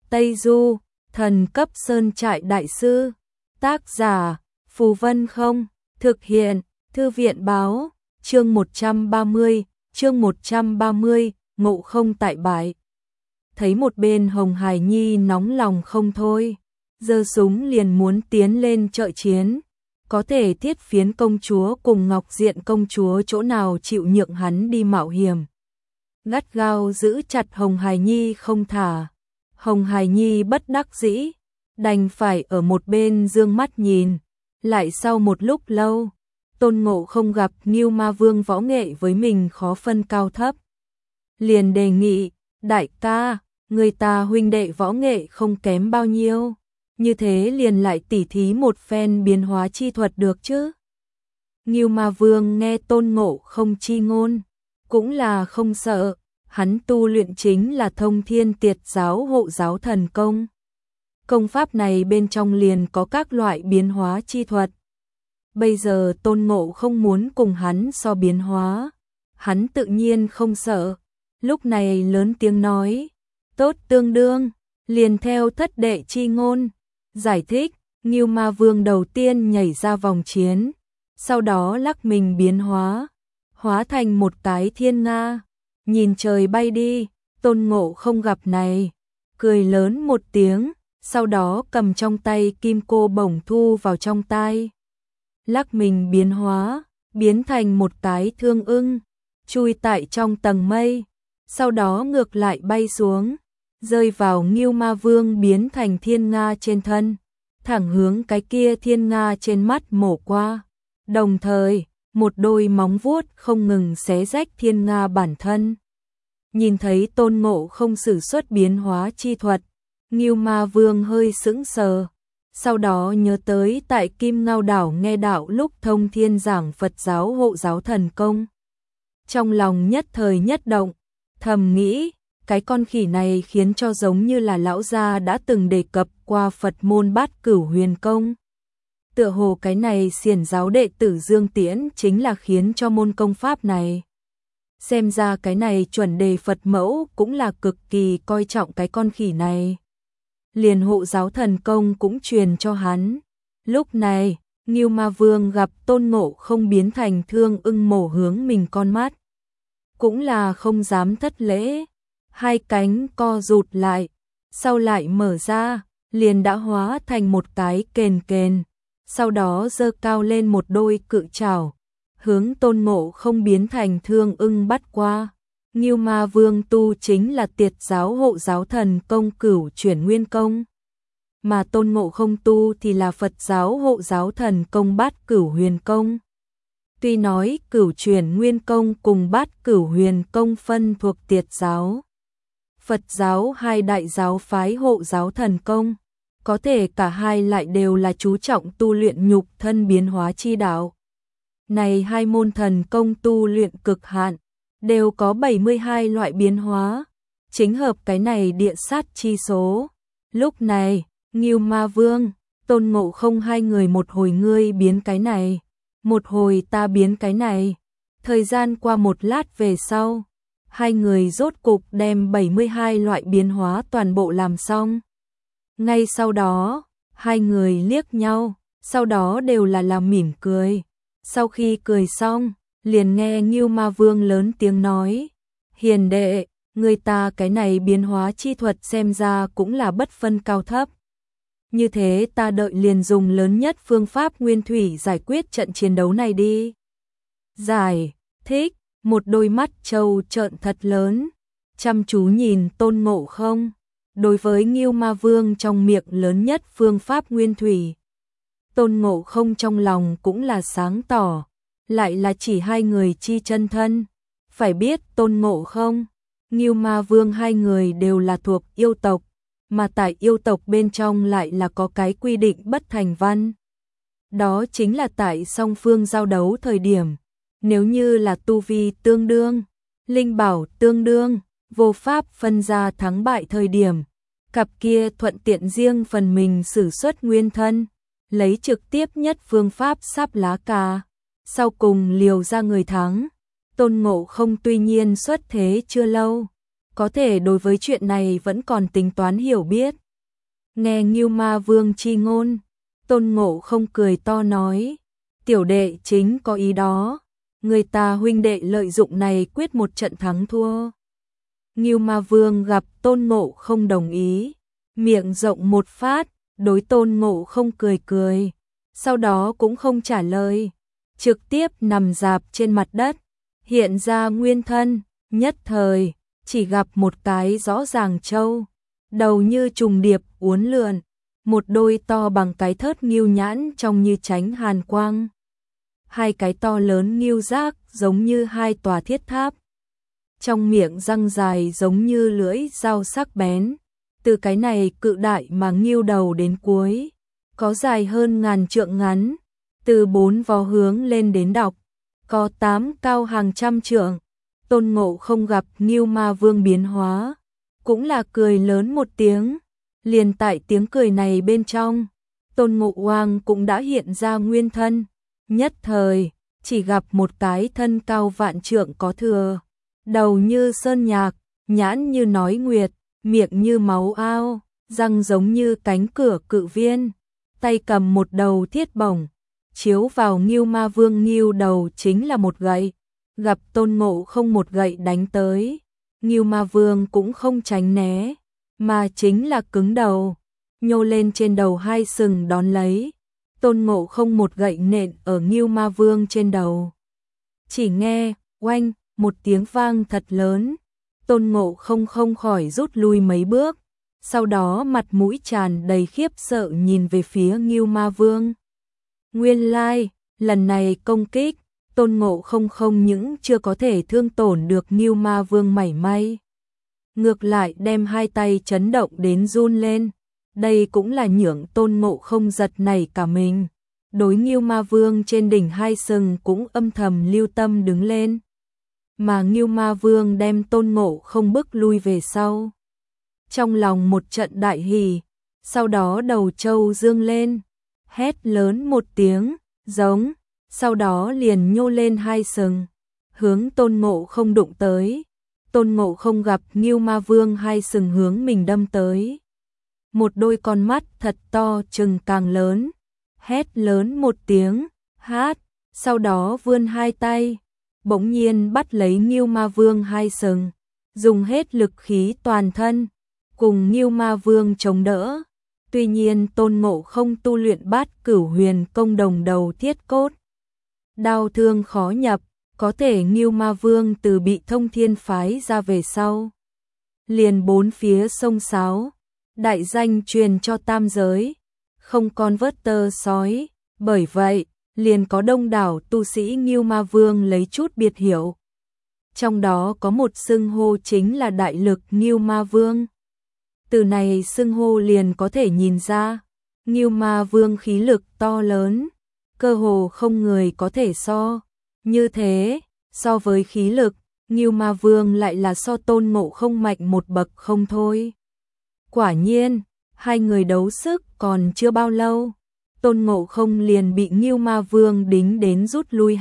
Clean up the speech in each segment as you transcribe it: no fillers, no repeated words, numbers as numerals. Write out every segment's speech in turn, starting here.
Tây Du, thần cấp sơn trại đại sư. Tác giả, Phù Vân Không. Thực hiện, Thư viện báo. Chương 130, Ngộ Không tại bãi. Thấy một bên Hồng Hải Nhi nóng lòng không thôi, giơ súng liền muốn tiến lên trợ chiến. Có thể Thiết Phiến công chúa cùng Ngọc Diện công chúa chỗ nào chịu nhượng hắn đi mạo hiểm. Gắt gao giữ chặt Hồng Hải Nhi không thả. Hồng Hải Nhi bất đắc dĩ, đành phải ở một bên dương mắt nhìn. Lại sau một lúc lâu, Tôn Ngộ Không gặp Ngưu Ma Vương võ nghệ với mình khó phân cao thấp. Liền đề nghị, đại ca, người ta huynh đệ võ nghệ không kém bao nhiêu, như thế liền lại tỉ thí một phen biến hóa chi thuật được chứ. Ngưu Ma Vương nghe Tôn Ngộ Không chi ngôn, cũng là không sợ, hắn tu luyện chính là Thông Thiên Tiệt Giáo Hộ Giáo Thần Công. Công pháp này bên trong liền có các loại biến hóa chi thuật. Bây giờ Tôn Ngộ Không muốn cùng hắn so biến hóa, hắn tự nhiên không sợ. Lúc này lớn tiếng nói, tốt tương đương, liền theo thất đệ chi ngôn. Giải thích, Ngưu Ma Vương đầu tiên nhảy ra vòng chiến, sau đó lắc mình biến hóa, hóa thành một cái thiên nga, nhìn trời bay đi. Tôn Ngộ Không gặp này, cười lớn một tiếng, sau đó cầm trong tay kim cô bổng thu vào trong tay. Lắc mình biến hóa, biến thành một cái thương ưng, chui tại trong tầng mây, sau đó ngược lại bay xuống, rơi vào Ngưu Ma Vương biến thành thiên nga trên thân, thẳng hướng cái kia thiên nga trên mắt mổ qua. Đồng thời, một đôi móng vuốt không ngừng xé rách thiên nga bản thân. Nhìn thấy Tôn Ngộ Không sử xuất biến hóa chi thuật, Ngưu Ma Vương hơi sững sờ, sau đó nhớ tới tại Kim Ngao Đảo nghe đạo lúc Thông Thiên giảng Phật giáo Hộ Giáo Thần Công. Trong lòng nhất thời nhất động, thầm nghĩ, cái con khỉ này khiến cho giống như là lão gia đã từng đề cập qua Phật môn Bát Cửu Huyền Công. Tựa hồ cái này xiển giáo đệ tử Dương Tiễn chính là khiến cho môn công pháp này. Xem ra cái này chuẩn đề Phật mẫu cũng là cực kỳ coi trọng cái con khỉ này. Liền Hộ Giáo Thần Công cũng truyền cho hắn. Lúc này, Ngưu Ma Vương gặp Tôn Ngộ Không biến thành thương ưng mổ hướng mình con mắt, cũng là không dám thất lễ, hai cánh co rụt lại, sau lại mở ra, liền đã hóa thành một cái kền kền, sau đó giơ cao lên một đôi cự trảo, hướng Tôn Ngộ Không biến thành thương ưng bắt qua. Ngưu Ma Vương tu chính là Tiệt Giáo Hộ Giáo Thần Công Cửu Chuyển Nguyên Công, mà Tôn Ngộ Không tu thì là Phật Giáo Hộ Giáo Thần Công Bát Cửu Huyền Công. Tuy nói Cửu Chuyển Nguyên Công cùng Bát Cửu Huyền Công phân thuộc Tiệt Giáo, Phật Giáo hai đại giáo phái Hộ Giáo Thần Công, có thể cả hai lại đều là chú trọng tu luyện nhục thân biến hóa chi đạo. Này hai môn thần công tu luyện cực hạn, đều có 72 loại biến hóa, chính hợp cái này địa sát chi số. Lúc này, Ngưu Ma Vương, Tôn Ngộ Không hai người một hồi ngươi biến cái này, một hồi ta biến cái này. Thời gian qua một lát về sau, hai người rốt cục đem 72 loại biến hóa toàn bộ làm xong. Ngay sau đó, hai người liếc nhau, sau đó đều là làm mỉm cười. Sau khi cười xong, liền nghe Ngưu Ma Vương lớn tiếng nói, hiền đệ, người ta cái này biến hóa chi thuật xem ra cũng là bất phân cao thấp. Như thế ta đợi liền dùng lớn nhất phương pháp nguyên thủy giải quyết trận chiến đấu này đi. Giải thích, một đôi mắt trâu trợn thật lớn, chăm chú nhìn Tôn Ngộ Không. Đối với Ngưu Ma Vương trong miệng lớn nhất phương pháp nguyên thủy, Tôn Ngộ Không trong lòng cũng là sáng tỏ, lại là chỉ hai người chi chân thân. Phải biết Tôn Ngộ Không, Ngưu Ma Vương hai người đều là thuộc yêu tộc, mà tại yêu tộc bên trong lại là có cái quy định bất thành văn. Đó chính là tại song phương giao đấu thời điểm, nếu như là tu vi tương đương, linh bảo tương đương, vô pháp phân ra thắng bại thời điểm, cặp kia thuận tiện riêng phần mình sử xuất nguyên thân, lấy trực tiếp nhất phương pháp sáp lá cà, sau cùng liều ra người thắng. Tôn Ngộ Không tuy nhiên xuất thế chưa lâu, có thể đối với chuyện này vẫn còn tính toán hiểu biết. Nghe Ngưu Ma Vương chi ngôn, Tôn Ngộ Không cười to nói, tiểu đệ chính có ý đó, người ta huynh đệ lợi dụng này quyết một trận thắng thua. Ngưu Ma Vương gặp Tôn Ngộ Không đồng ý, miệng rộng một phát, đối Tôn Ngộ Không cười cười, sau đó cũng không trả lời, trực tiếp nằm rạp trên mặt đất, hiện ra nguyên thân, nhất thời, chỉ gặp một cái rõ ràng trâu, đầu như trùng điệp uốn lượn, một đôi to bằng cái thớt ngưu nhãn trông như tránh hàn quang. Hai cái to lớn ngưu giác giống như hai tòa thiết tháp. Trong miệng răng dài giống như lưỡi dao sắc bén. Từ cái này cự đại mà ngưu đầu đến cuối, có dài hơn ngàn trượng ngắn, từ 4 vó hướng lên đến đọc, có 8 cao hàng trăm trượng. Tôn Ngộ Không gặp Ngưu Ma Vương biến hóa, cũng là cười lớn một tiếng, liền tại tiếng cười này bên trong, Tôn Ngộ Oang cũng đã hiện ra nguyên thân, nhất thời, chỉ gặp một cái thân cao vạn trượng có thừa, đầu như sơn nhạc, nhãn như nói nguyệt, miệng như máu ao, răng giống như cánh cửa cự viên, tay cầm một đầu thiết bổng, chiếu vào Ngưu Ma Vương ngưu đầu chính là một gậy, gặp Tôn Ngộ Không một gậy đánh tới, Ngưu Ma Vương cũng không tránh né, mà chính là cứng đầu, nhô lên trên đầu hai sừng đón lấy, Tôn Ngộ Không một gậy nện ở Ngưu Ma Vương trên đầu. Chỉ nghe, oanh, một tiếng vang thật lớn, Tôn Ngộ Không không khỏi rút lui mấy bước, sau đó mặt mũi tràn đầy khiếp sợ nhìn về phía Ngưu Ma Vương. Nguyên lai, lần này công kích, Tôn Ngộ Không không những chưa có thể thương tổn được Ngưu Ma Vương mảy may, ngược lại đem hai tay chấn động đến run lên, đây cũng là nhượng Tôn Ngộ Không giật nảy cả mình. Đối Ngưu Ma Vương trên đỉnh hai sừng cũng âm thầm lưu tâm đứng lên, mà Ngưu Ma Vương đem Tôn Ngộ Không bức lui về sau. Trong lòng một trận đại hỉ, sau đó đầu trâu dương lên, hét lớn một tiếng, giống, sau đó liền nhô lên hai sừng, hướng Tôn Ngộ Không đụng tới. Tôn Ngộ Không gặp Ngưu Ma Vương hai sừng hướng mình đâm tới. Một đôi con mắt thật to trừng càng lớn, hét lớn một tiếng, hát, sau đó vươn hai tay, bỗng nhiên bắt lấy Ngưu Ma Vương hai sừng, dùng hết lực khí toàn thân, cùng Ngưu Ma Vương chống đỡ. Tuy nhiên Tôn Ngộ Không tu luyện Bát Cửu Huyền Công đồng đầu thiết cốt, đao thương khó nhập, có thể Ngưu Ma Vương từ bị Thông Thiên phái ra về sau, liền bốn phía sông sáo, đại danh truyền cho tam giới, không con vớt tơ sói, bởi vậy, liền có đông đảo tu sĩ Ngưu Ma Vương lấy chút biệt hiệu. Trong đó có một xưng hô chính là Đại Lực Ngưu Ma Vương. Từ này xưng hô liền có thể nhìn ra, Ngưu Ma Vương khí lực to lớn, cơ hồ không người có thể so. Như thế, so với khí lực, Ngưu Ma Vương lại là so Tôn Ngộ Không mạnh một bậc không thôi. Quả nhiên, hai người đấu sức còn chưa bao lâu, Tôn Ngộ Không liền bị Ngưu Ma Vương đính đến rút lui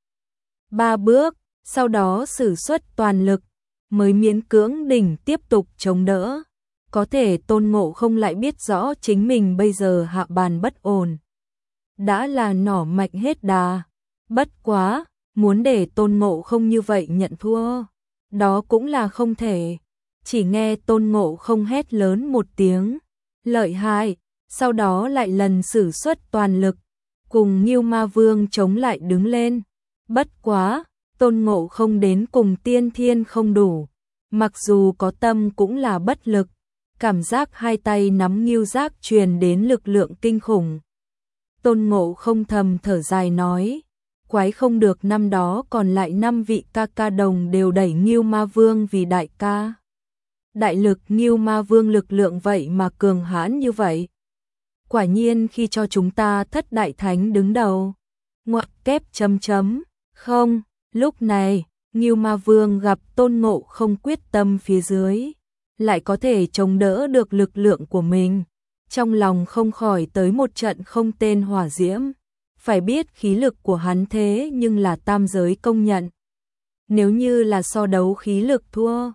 2-3 bước, sau đó sử xuất toàn lực, mới miễn cưỡng đỉnh tiếp tục chống đỡ. Có thể Tôn Ngộ Không lại biết rõ chính mình bây giờ hạ bàn bất ổn, đã là nỏ mạnh hết đà, bất quá, muốn để Tôn Ngộ Không như vậy nhận thua, đó cũng là không thể. Chỉ nghe Tôn Ngộ Không hét lớn một tiếng, lợi hại, sau đó lại lần sử xuất toàn lực, cùng Ngưu Ma Vương chống lại đứng lên. Bất quá, Tôn Ngộ Không đến cùng tiên thiên không đủ, mặc dù có tâm cũng là bất lực, cảm giác hai tay nắm ngưu giác truyền đến lực lượng kinh khủng. Tôn Ngộ Không thầm thở dài nói, quái không được năm đó còn lại 5 vị ca ca đồng đều đẩy Ngưu Ma Vương vì đại ca. Đại lực Ngưu Ma Vương lực lượng vậy mà cường hãn như vậy. Quả nhiên khi cho chúng ta thất đại thánh đứng đầu. Ngoặc kép chấm chấm. Không, lúc này, Ngưu Ma Vương gặp Tôn Ngộ Không quyết tâm phía dưới, lại có thể chống đỡ được lực lượng của mình. Trong lòng không khỏi tới một trận không tên hỏa diễm. Phải biết khí lực của hắn thế nhưng là tam giới công nhận. Nếu như là so đấu khí lực thua,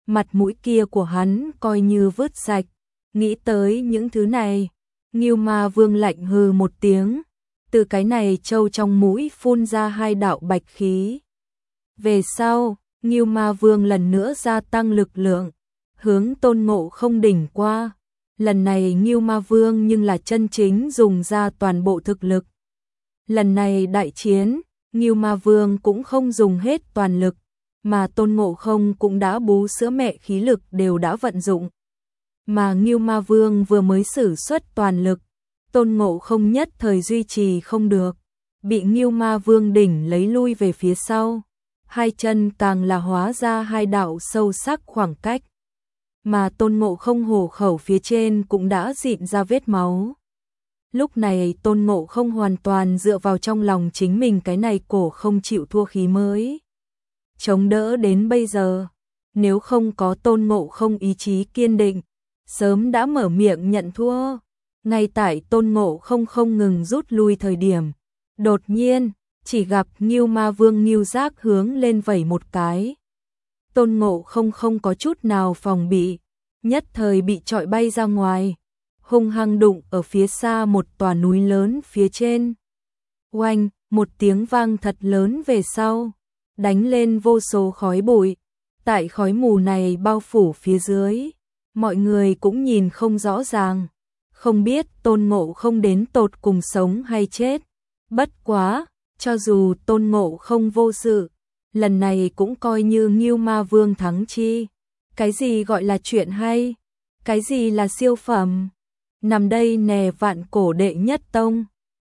mặt mũi kia của hắn coi như vứt sạch. Nghĩ tới những thứ này, Ngưu Ma Vương lạnh hừ một tiếng, từ cái này trâu trong mũi phun ra 2 đạo bạch khí. Về sau, Ngưu Ma Vương lần nữa gia tăng lực lượng, hướng Tôn Ngộ Không đỉnh qua. Lần này Ngưu Ma Vương nhưng là chân chính dùng ra toàn bộ thực lực. Lần này đại chiến, Ngưu Ma Vương cũng không dùng hết toàn lực, mà Tôn Ngộ Không cũng đã bú sữa mẹ khí lực đều đã vận dụng. Mà Ngưu Ma Vương vừa mới sử xuất toàn lực, Tôn Ngộ Không nhất thời duy trì không được, bị Ngưu Ma Vương đỉnh lấy lui về phía sau. 2 chân càng là hóa ra 2 đạo sâu sắc khoảng cách. Mà Tôn Ngộ Không hổ khẩu phía trên cũng đã rịn ra vết máu. Lúc này Tôn Ngộ Không hoàn toàn dựa vào trong lòng chính mình cái này cổ không chịu thua khí mới chống đỡ đến bây giờ. Nếu không có Tôn Ngộ Không ý chí kiên định, sớm đã mở miệng nhận thua. Ngay tại Tôn Ngộ Không không ngừng rút lui thời điểm, đột nhiên chỉ gặp Ngưu Ma Vương Ngưu Giác hướng lên vẩy một cái. Tôn Ngộ Không không có chút nào phòng bị, nhất thời bị chọi bay ra ngoài, hung hăng đụng ở phía xa một tòa núi lớn phía trên. Oanh, một tiếng vang thật lớn về sau, đánh lên vô số khói bụi. Tại khói mù này bao phủ phía dưới, mọi người cũng nhìn không rõ ràng, không biết Tôn Ngộ Không đến tột cùng sống hay chết. Bất quá, cho dù Tôn Ngộ Không vô sự, lần này cũng coi như Ngưu Ma Vương thắng chi. Cái gì gọi là chuyện hay? Cái gì là siêu phẩm? Nằm đây nè vạn cổ đệ nhất tông.